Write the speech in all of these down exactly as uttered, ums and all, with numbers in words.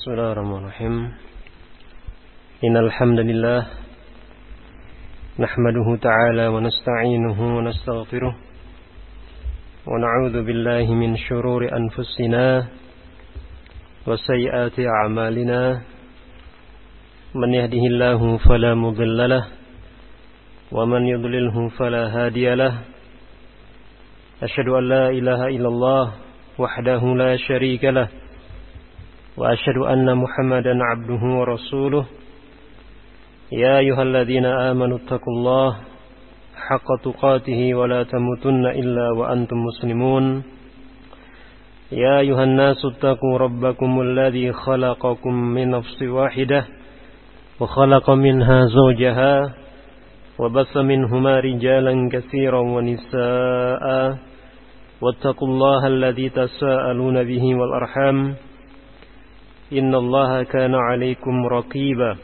Bismillahirrahmanirrahim. Innal hamdalillah nahmaduhu ta'ala wa nasta'inuhu wa nastaghfiruh wa na'udzu billahi min shururi anfusina wa sayyiati a'malina. Man yahdihillahu fala mudilla lahu wa man yudlilhu fala hadiya lahu. Asyhadu an la ilaha illallah wahdahu la syarika lahu wa asyhadu anna Muhammadan abduhu wa rasuluh. Ya ayyuhalladzina amanu taqullaha haqqa tuqatih wa la tamutunna illa wa antum muslimun. Ya ayyuhan nasu taqu rabbakumul ladzi khalaqakum min nafsin wahidah wa khalaqa minha zawjaha wa bassa minhuma rijalan katsiran wa nisaa'a wattaqullaha alladzi tasaaluna bihi wal arham innallaha kana 'alaikum raqiba.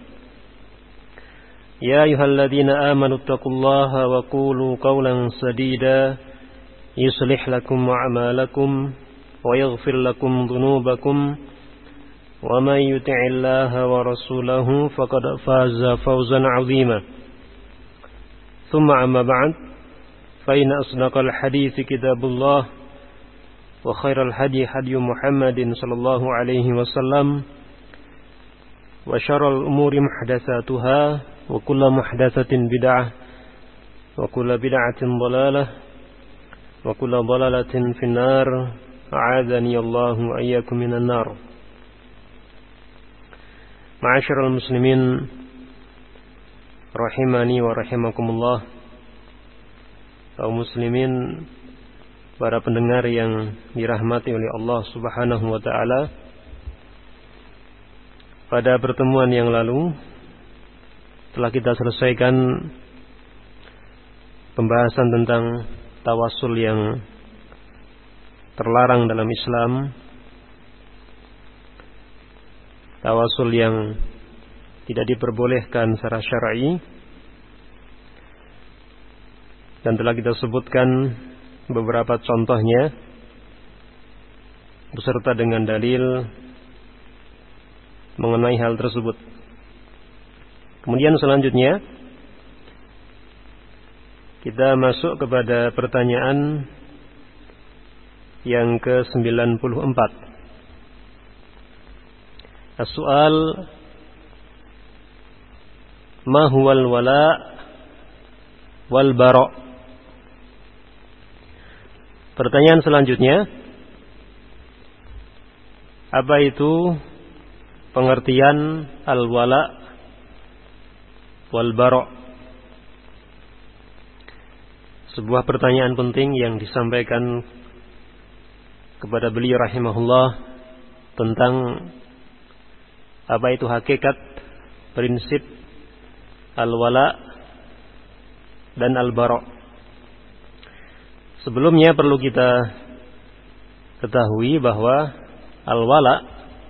Ya ayyuhalladzina amanu taqullaha wa qulu qawlan sadida yuslih lakum a'malakum wa yaghfir lakum dhunubakum wa may yuti'illaha wa rasulahu faqad faza fawzan 'azima. Thumma amma ba'd, fa inna asdaqal hadithi kitabullah wa khairal hadi hadi Muhammadin sallallahu alaihi wasallam wa syarrul umuri muhdatsatuha wa kullu muhdatsatin bid'ah wa kullu bid'atin dhalalah wa kullu dhalalatin finnar. A'adzani Allahu wa iyyakum minan nar. Ma'asyiral muslimin rahimani wa rahimakumullah. Kaum muslimin, para pendengar yang dirahmati oleh Allah Subhanahu wa taala. Pada pertemuan yang lalu telah kita selesaikan pembahasan tentang tawassul yang terlarang dalam Islam. Tawassul yang tidak diperbolehkan secara syar'i. Dan telah kita sebutkan beberapa contohnya beserta dengan dalil mengenai hal tersebut. Kemudian selanjutnya kita masuk kepada pertanyaan yang ke sembilan puluh empat. As-soal, ma huwal wala wal bara'? Pertanyaan selanjutnya, apa itu pengertian al-wala wal bara'? Sebuah pertanyaan penting yang disampaikan kepada beliau rahimahullah tentang apa itu hakikat prinsip al-wala dan al-bara'. Sebelumnya perlu kita ketahui bahwa al-wala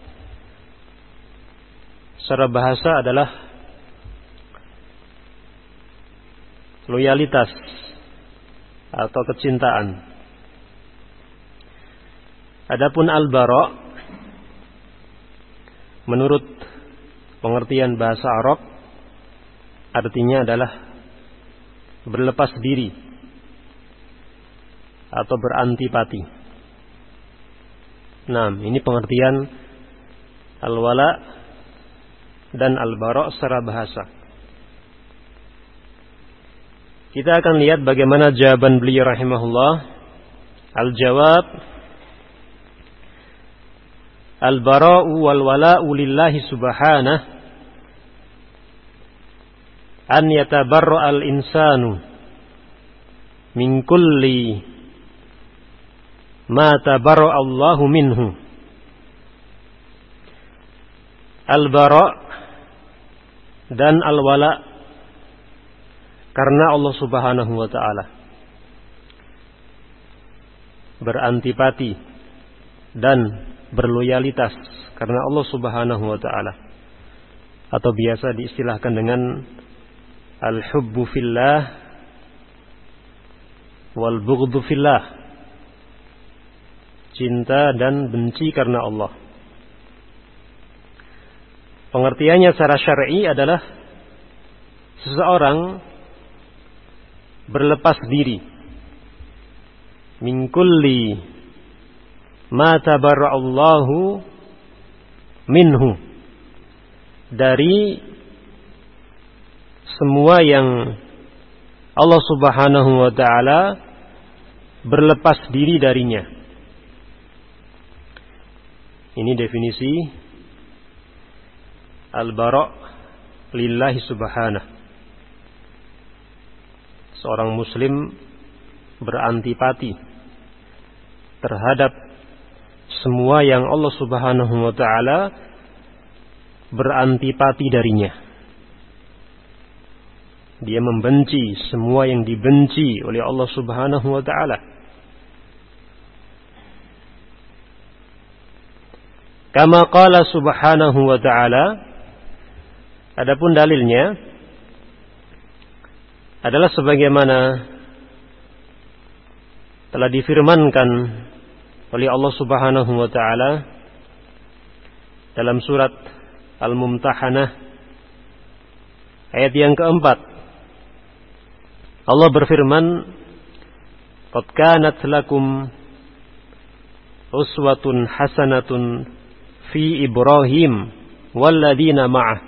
secara bahasa adalah loyalitas atau kecintaan. Adapun al-bara' menurut pengertian bahasa Arab artinya adalah berlepas diri atau berantipati. Nah, ini pengertian al-wala dan al-bara' secara bahasa. Kita akan lihat bagaimana jawaban beliau rahimahullah. Al-jawab, al-bara'u wal wala'u lillahi subhanahu an yatabarra al-insanu min kulli ma tabarra Allahu minhu. Al-bara' dan al-wala karena Allah Subhanahu wa taala. Berantipati dan berloyalitas karena Allah Subhanahu wa taala. Atau biasa diistilahkan dengan al-hubbu fillah wal bughdhu fillah. Cinta dan benci karena Allah. Pengertiannya secara syar'i adalah seseorang berlepas diri min kulli ma tabarra'allahu minhu, dari semua yang Allah Subhanahu wa ta'ala berlepas diri darinya. Ini definisi al-bara' lillahi subhanahu. Seorang muslim berantipati terhadap semua yang Allah Subhanahu wa ta'ala berantipati darinya. Dia membenci semua yang dibenci oleh Allah Subhanahu wa ta'ala. Kama qala subhanahu wa ta'ala, adapun dalilnya adalah sebagaimana telah difirmankan oleh Allah Subhanahu wa ta'ala dalam surat Al-Mumtahanah ayat yang keempat. Allah berfirman, qad kanat lakum uswatun hasanatun fi Ibrahim walladzina ma'ah.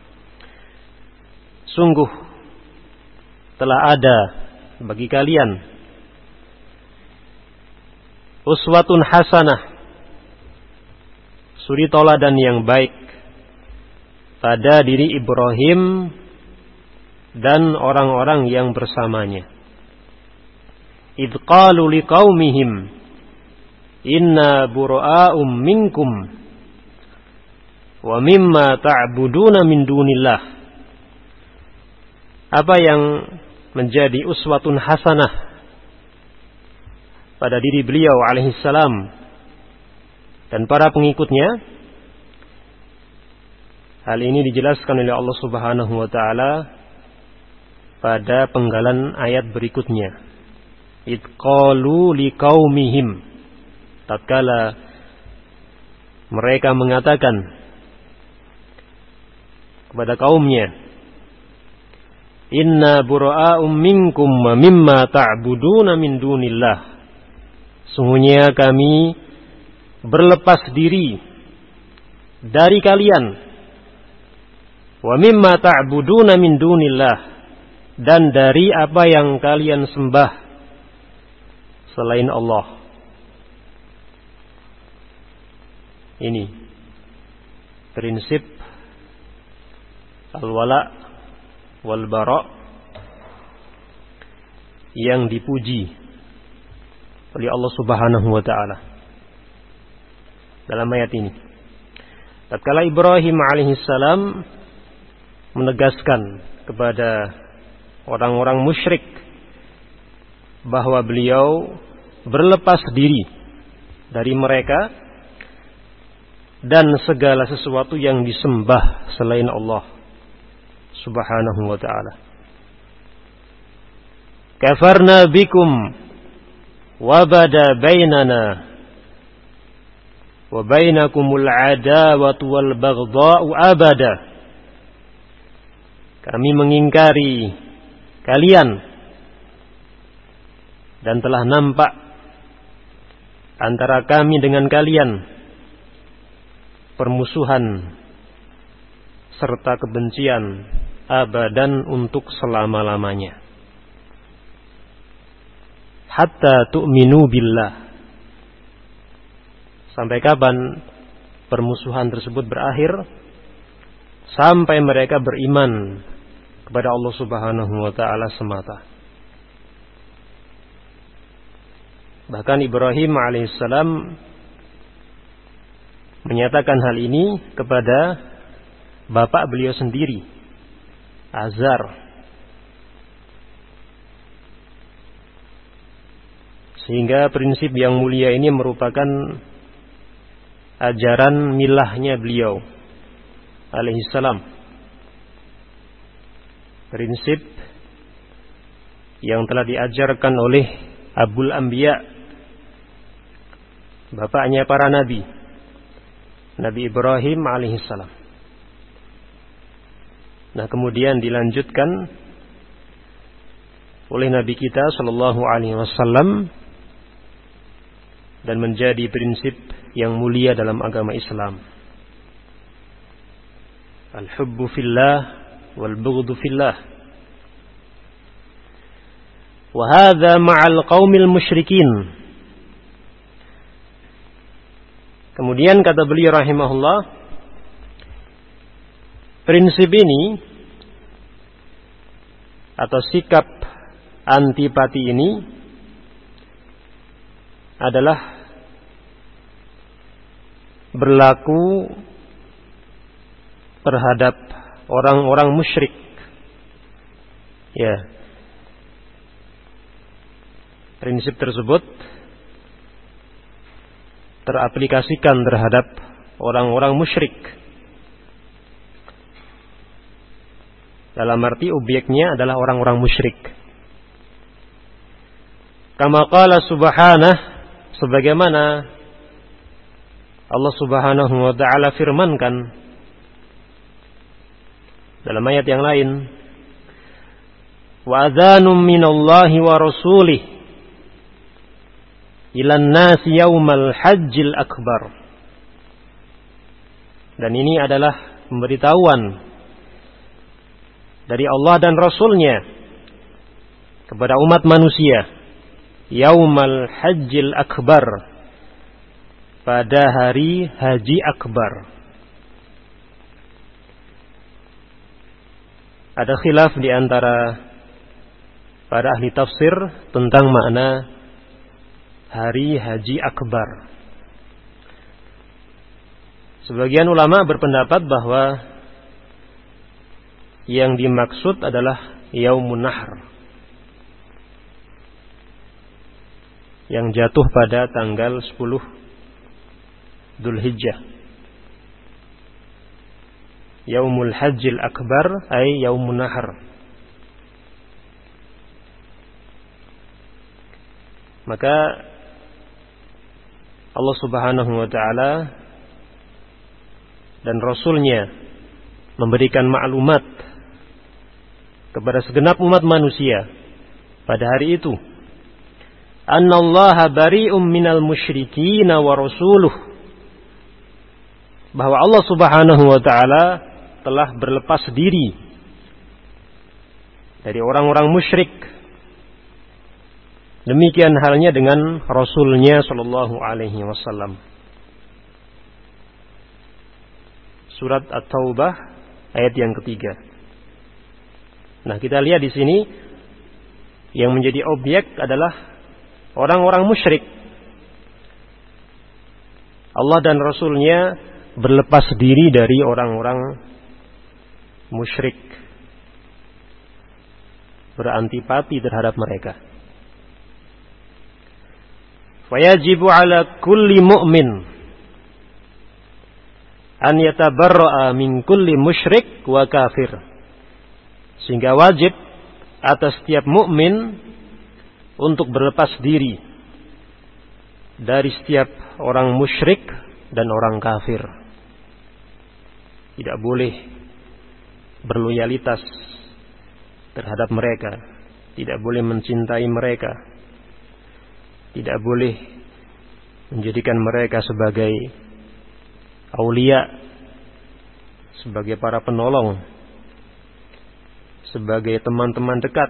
Sungguh telah ada bagi kalian uswatun hasanah, suri tauladan yang baik pada diri Ibrahim dan orang-orang yang bersamanya. Idh qalu liqaumihim inna bura'um minkum wa mimma ta'buduna min dunillah. Apa yang menjadi uswatun hasanah pada diri beliau alaihissalam dan para pengikutnya. Hal ini dijelaskan oleh Allah Subhanahu wa ta'ala pada penggalan ayat berikutnya. Idh qalu liqaumihim, tatkala mereka mengatakan kepada kaumnya, inna bura'um minkum wa mimma ta'buduna min dunillah. Sungguhnya kami berlepas diri dari kalian, wa mimma ta'buduna min dunillah, dan dari apa yang kalian sembah selain Allah. Ini prinsip al-wala wal bara' yang dipuji oleh Allah Subhanahu wa ta'ala dalam ayat ini. Tatkala Ibrahim alaihissalam menegaskan kepada orang-orang musyrik bahwa beliau berlepas diri dari mereka dan segala sesuatu yang disembah selain Allah Subhanahu wa ta'ala. Kafarna bikum wa bada bainana wa bainakumul adawatu wal baghdha'u abada. Kami mengingkari kalian dan telah nampak antara kami dengan kalian permusuhan serta kebencian abadan untuk selama-lamanya. Hatta tu'minu billah. Sampai kapan permusuhan tersebut berakhir? Sampai mereka beriman kepada Allah Subhanahu wa ta'ala semata. Bahkan Ibrahim alaihissalam menyatakan hal ini kepada bapak beliau sendiri, Azar. Sehingga prinsip yang mulia ini merupakan ajaran milahnya beliau alaihissalam. Prinsip yang telah diajarkan oleh Abul Anbiya, bapaknya para nabi, Nabi Ibrahim alaihissalam. Nah, kemudian dilanjutkan oleh Nabi kita sallallahu alaihi wasallam dan menjadi prinsip yang mulia dalam agama Islam. Al-hubbu fillah wal bughdu fillah. Wa hadza ma'al qaumil musyrikin. Kemudian kata beliau rahimahullah, prinsip ini atau sikap antipati ini adalah berlaku terhadap orang-orang musyrik. Ya. Prinsip tersebut teraplikasikan terhadap orang-orang musyrik. Dalam arti objeknya adalah orang-orang musyrik. Kama qala subhanahu, sebagaimana Allah Subhanahu wa taala firmankan dalam ayat yang lain, wa adzanum minallahi wa rasulih ilan nasi yaumal hajjil akbar. Dan ini adalah pemberitahuan dari Allah dan Rasulnya kepada umat manusia yaumal hajjil akbar, pada hari haji akbar. Ada khilaf di antara para ahli tafsir tentang makna hari haji akbar. Sebagian ulama berpendapat bahwa yang dimaksud adalah Yaumun Nahr, yang jatuh pada tanggal sepuluh Dzulhijjah. Yaumul Hajjil Akbar ay Yaumun Nahr. Maka Allah Subhanahu wa taala dan Rasulnya memberikan maklumat kepada segenap umat manusia pada hari itu, annallaha bari'um minal musyrikin wa rasuluh, bahwa Allah Subhanahu wa taala telah berlepas diri dari orang-orang musyrik. Demikian halnya dengan Rasulnya sallallahu alaihi wasallam. Surat At-Taubah ayat yang ketiga. Nah, kita lihat di sini yang menjadi objek adalah orang-orang musyrik. Allah dan Rasulnya berlepas diri dari orang-orang musyrik, berantipati terhadap mereka. Fayajibu ala kulli mu'min an yatabarra'a min kulli musyrik wa kafir. Sehingga wajib atas setiap mukmin untuk berlepas diri dari setiap orang musyrik dan orang kafir. Tidak boleh berloyalitas terhadap mereka, tidak boleh mencintai mereka, tidak boleh menjadikan mereka sebagai aulia, sebagai para penolong, sebagai teman-teman dekat,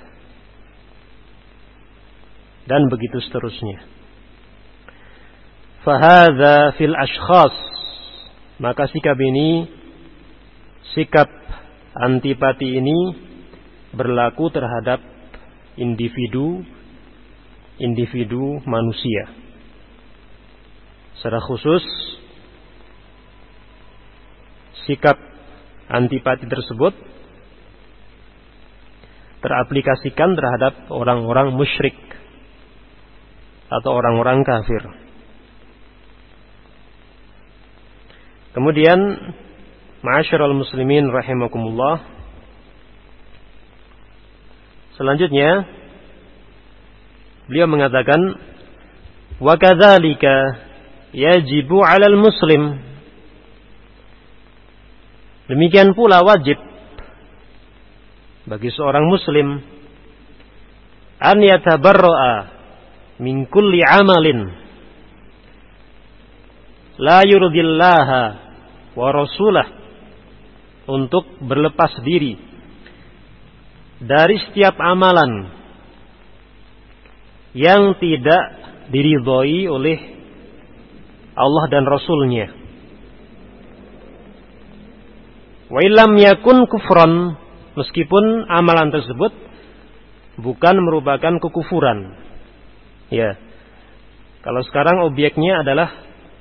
dan begitu seterusnya. Fahadha fil ashkhas, maka sikap ini, sikap antipati ini berlaku terhadap individu individu manusia. Secara khusus, sikap antipati tersebut teraplikasikan terhadap orang-orang musyrik atau orang-orang kafir. Kemudian, ma'asyiral muslimin rahimakumullah, selanjutnya beliau mengatakan, wa kadzalika yajibu 'alal muslim. Demikian pula wajib bagi seorang muslim an yatabarra'a min kulli amalin la yurdillaha wa rasulah, untuk berlepas diri dari setiap amalan yang tidak diridhoi oleh Allah dan Rasulnya. Wa illam yakun kufran, meskipun amalan tersebut bukan merupakan kekufuran. Ya. Kalau sekarang objeknya adalah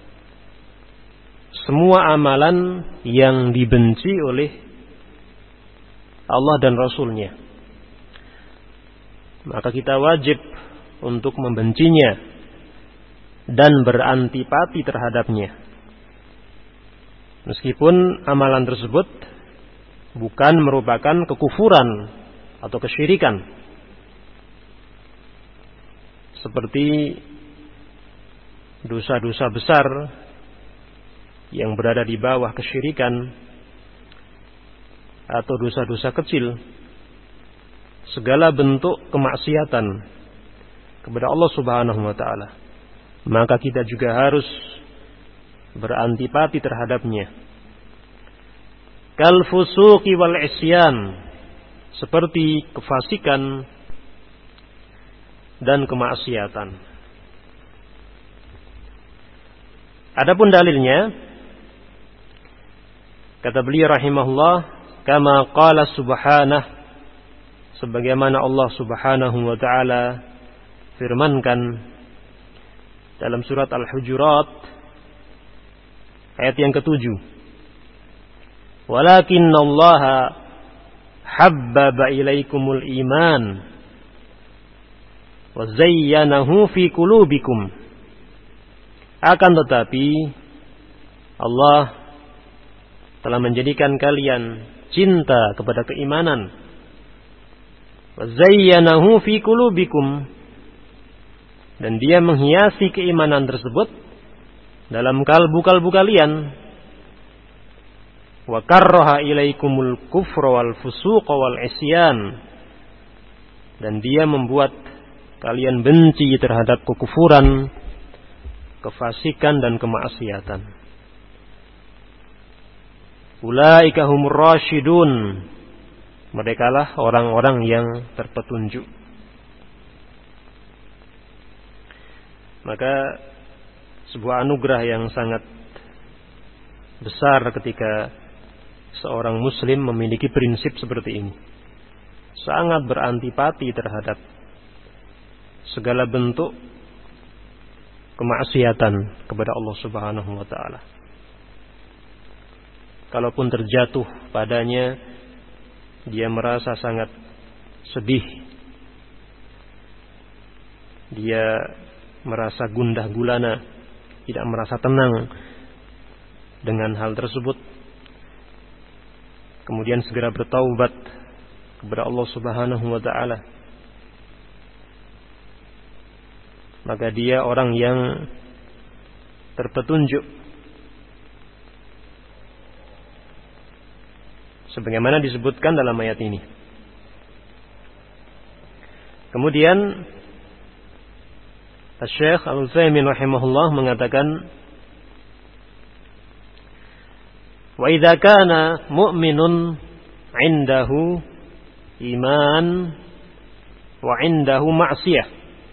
semua amalan yang dibenci oleh Allah dan Rasulnya, maka kita wajib untuk membencinya dan berantipati terhadapnya, meskipun amalan tersebut bukan merupakan kekufuran atau kesyirikan, seperti dosa-dosa besar yang berada di bawah kesyirikan atau dosa-dosa kecil, segala bentuk kemaksiatan kepada Allah Subhanahu wa taala, maka kita juga harus berantipati terhadapnya. Kal fusuqi wal isyan, seperti kefasikan dan kemaksiatan. Adapun dalilnya, kata beliau rahimahullah, kama qala subhanahu, sebagaimana Allah Subhanahu wa taala firmankan dalam surat Al-Hujurat ayat yang ketujuh, walakinnallaha habbaba ilaikumul iman wa zayyanahu fi qulubikum, akan tetapi Allah telah menjadikan kalian cinta kepada keimanan, wa zayyanahu fi qulubikum, dan dia menghiasi keimanan tersebut dalam kalbu-kalbu kalian, wa karraha ilaikumul kufra wal fusuqa wal isyan, dan dia membuat kalian benci terhadap kekufuran, kefasikan dan kemaksiatan. Ulaika humur rasyidun, merekalah orang-orang yang terpetunjuk. Maka sebuah anugerah yang sangat besar ketika seorang muslim memiliki prinsip seperti ini, sangat berantipati terhadap segala bentuk kemaksiatan kepada Allah Subhanahu wa taala. Kalaupun terjatuh padanya, dia merasa sangat sedih. Dia merasa gundah gulana, tidak merasa tenang dengan hal tersebut. Kemudian segera bertaubat kepada Allah Subhanahu wa taala. Maka dia orang yang terpetunjuk, sebagaimana disebutkan dalam ayat ini. Kemudian Syekh Al-Utsaimin rahimahullah mengatakan, wa idza kana mu'minun 'indahu iman wa 'indahu ma'siyah,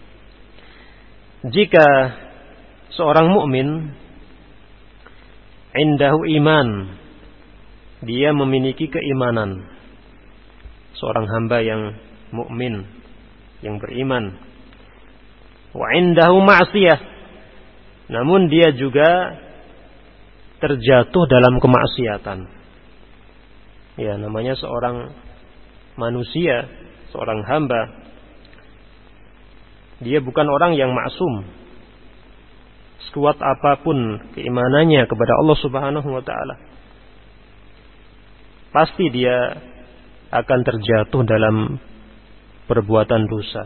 jika seorang mukmin 'indahu iman, dia memiliki keimanan, seorang hamba yang mukmin, yang beriman, wa indahu ma'siyah, namun dia juga terjatuh dalam kemaksiatan. Ya, namanya seorang manusia, seorang hamba, dia bukan orang yang maksum. Sekuat apapun keimanannya kepada Allah Subhanahu wa taala, pasti dia akan terjatuh dalam perbuatan dosa,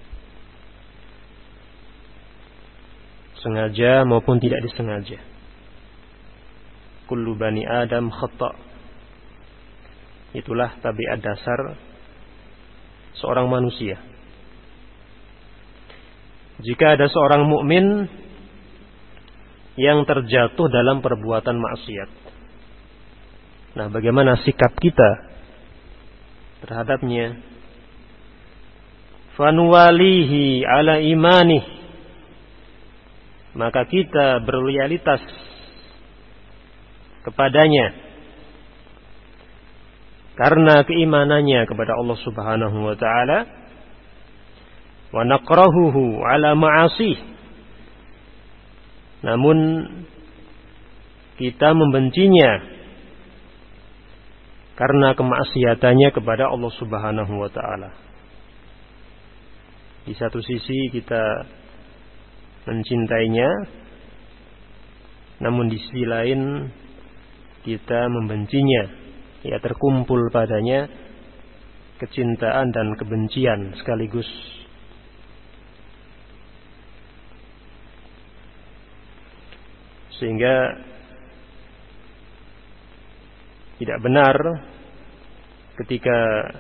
sengaja maupun tidak disengaja. Kullu bani Adam khata', itulah tabiat dasar seorang manusia. Jika ada seorang mukmin yang terjatuh dalam perbuatan maksiat, nah bagaimana sikap kita terhadapnya? Fanuwalihi ala imanih, maka kita berloyalitas kepadanya karena keimanannya kepada Allah Subhanahu wa taala. Wa naqrahuhu ala ma'asih, namun kita membencinya karena kemaksiatannya kepada Allah Subhanahu wa taala. Di satu sisi kita mencintainya, namun di sisi lain kita membencinya. Ya, terkumpul padanya kecintaan dan kebencian sekaligus. Sehingga tidak benar ketika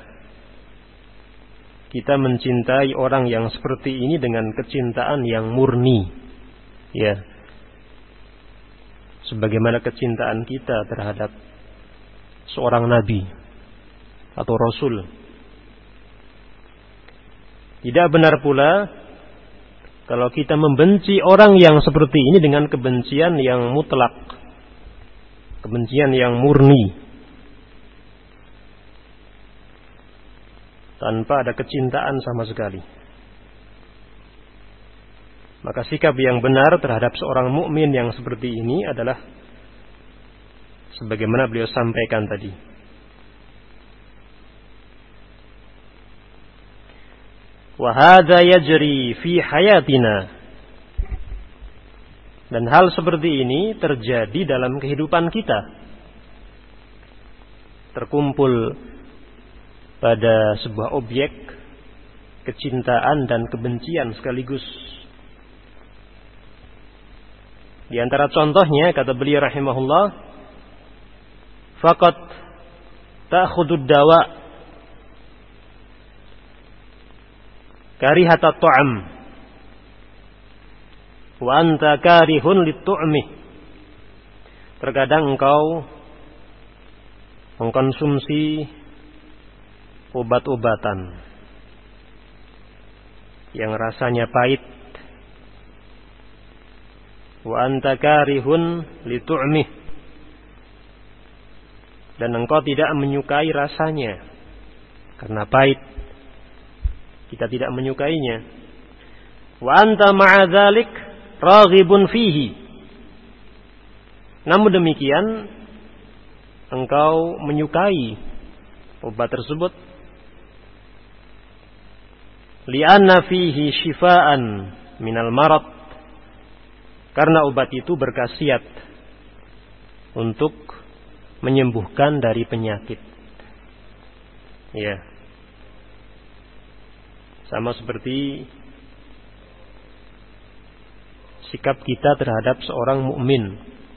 kita mencintai orang yang seperti ini dengan kecintaan yang murni, ya, sebagaimana kecintaan kita terhadap seorang nabi atau rasul. Tidak benar pula kalau kita membenci orang yang seperti ini dengan kebencian yang mutlak, kebencian yang murni, tanpa ada kecintaan sama sekali. Maka sikap yang benar terhadap seorang mukmin yang seperti ini adalah sebagaimana beliau sampaikan tadi. Wa hadza yajri fi hayatina, dan hal seperti ini terjadi dalam kehidupan kita, terkumpul pada sebuah objek kecintaan dan kebencian sekaligus. Di antara contohnya, kata beliau rahimahullah, faqat ta'khudud dawa karihata ta'am wa anta karihun lit-tu'mi. Terkadang engkau mengkonsumsi obat-obatan yang rasanya pahit, wa anta karihun lit-tu'mi, dan engkau tidak menyukai rasanya karena pahit, kita tidak menyukainya. Wa anta ma'a dzalik raghibun fihi, namun demikian engkau menyukai obat tersebut, li'anna fihi shifaan minal marad, karena obat itu berkhasiat untuk menyembuhkan dari penyakit. Ya, sama seperti sikap kita terhadap seorang mukmin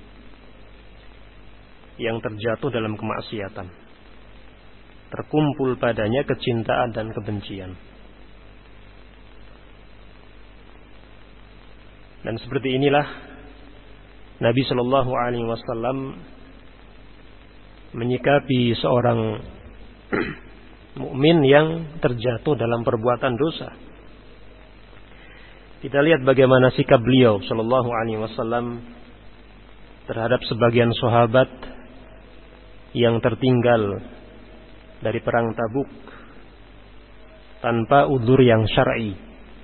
yang terjatuh dalam kemaksiatan, terkumpul padanya kecintaan dan kebencian. Dan seperti inilah Nabi Shallallahu Alaihi Wasallam menyikapi seorang mukmin yang terjatuh dalam perbuatan dosa. Kita lihat bagaimana sikap beliau Shallallahu Alaihi Wasallam terhadap sebagian sahabat yang tertinggal dari perang Tabuk tanpa udzur yang syar'i.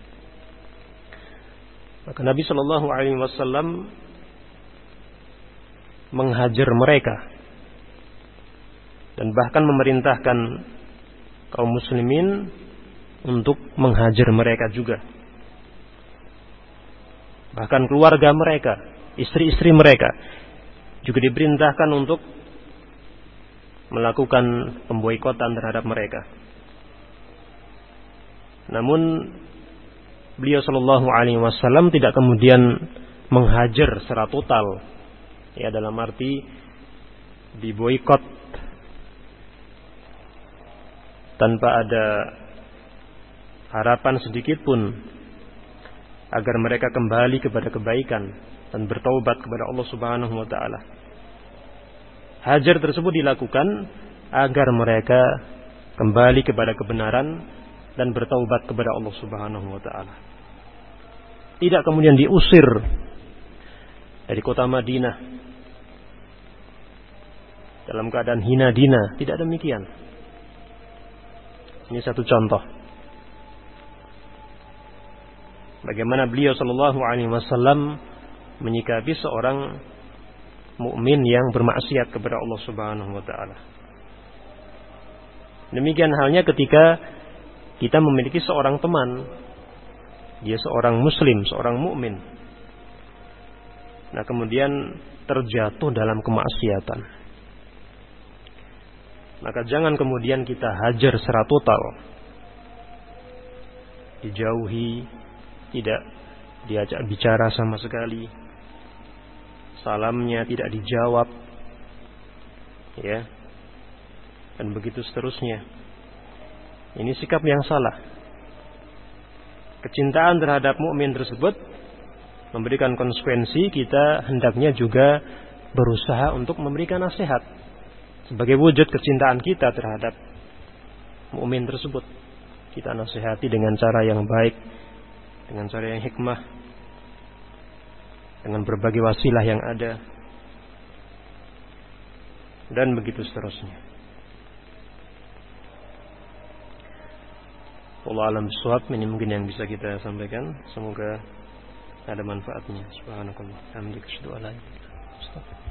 Maka Nabi Shallallahu Alaihi Wasallam menghajar mereka dan bahkan memerintahkan kaum muslimin untuk menghajar mereka juga. Bahkan keluarga mereka, istri-istri mereka juga diperintahkan untuk melakukan pemboikotan terhadap mereka. Namun beliau Shallallahu Alaihi Wasallam tidak kemudian menghajar secara total, ya, dalam arti diboikot tanpa ada harapan sedikit pun agar mereka kembali kepada kebaikan dan bertaubat kepada Allah Subhanahu wa taala. Hajar tersebut dilakukan agar mereka kembali kepada kebenaran dan bertaubat kepada Allah Subhanahu wa taala. Tidak kemudian diusir dari kota Madinah dalam keadaan hina dina, tidak demikian. Ini satu contoh bagaimana beliau sallallahu alaihi wasallam menyikapi seorang mukmin yang bermaksiat kepada Allah Subhanahu wa taala. Demikian halnya ketika kita memiliki seorang teman, dia seorang muslim, seorang mukmin. Nah, kemudian terjatuh dalam kemaksiatan. Maka jangan kemudian kita hajar secara total. Dijauhi, tidak diajak bicara sama sekali. Salamnya tidak dijawab. Ya. Dan begitu seterusnya. Ini sikap yang salah. Kecintaan terhadap mukmin tersebut memberikan konsekuensi, kita hendaknya juga berusaha untuk memberikan nasihat sebagai wujud kecintaan kita terhadap mukmin tersebut. Kita nasihati dengan cara yang baik, dengan cara yang hikmah, dengan berbagai wasilah yang ada, dan begitu seterusnya. Wallahu a'lam bishawab. Ini mungkin yang bisa kita sampaikan. Semoga ada manfaatnya. Subhanakallah. Alhamdulillah.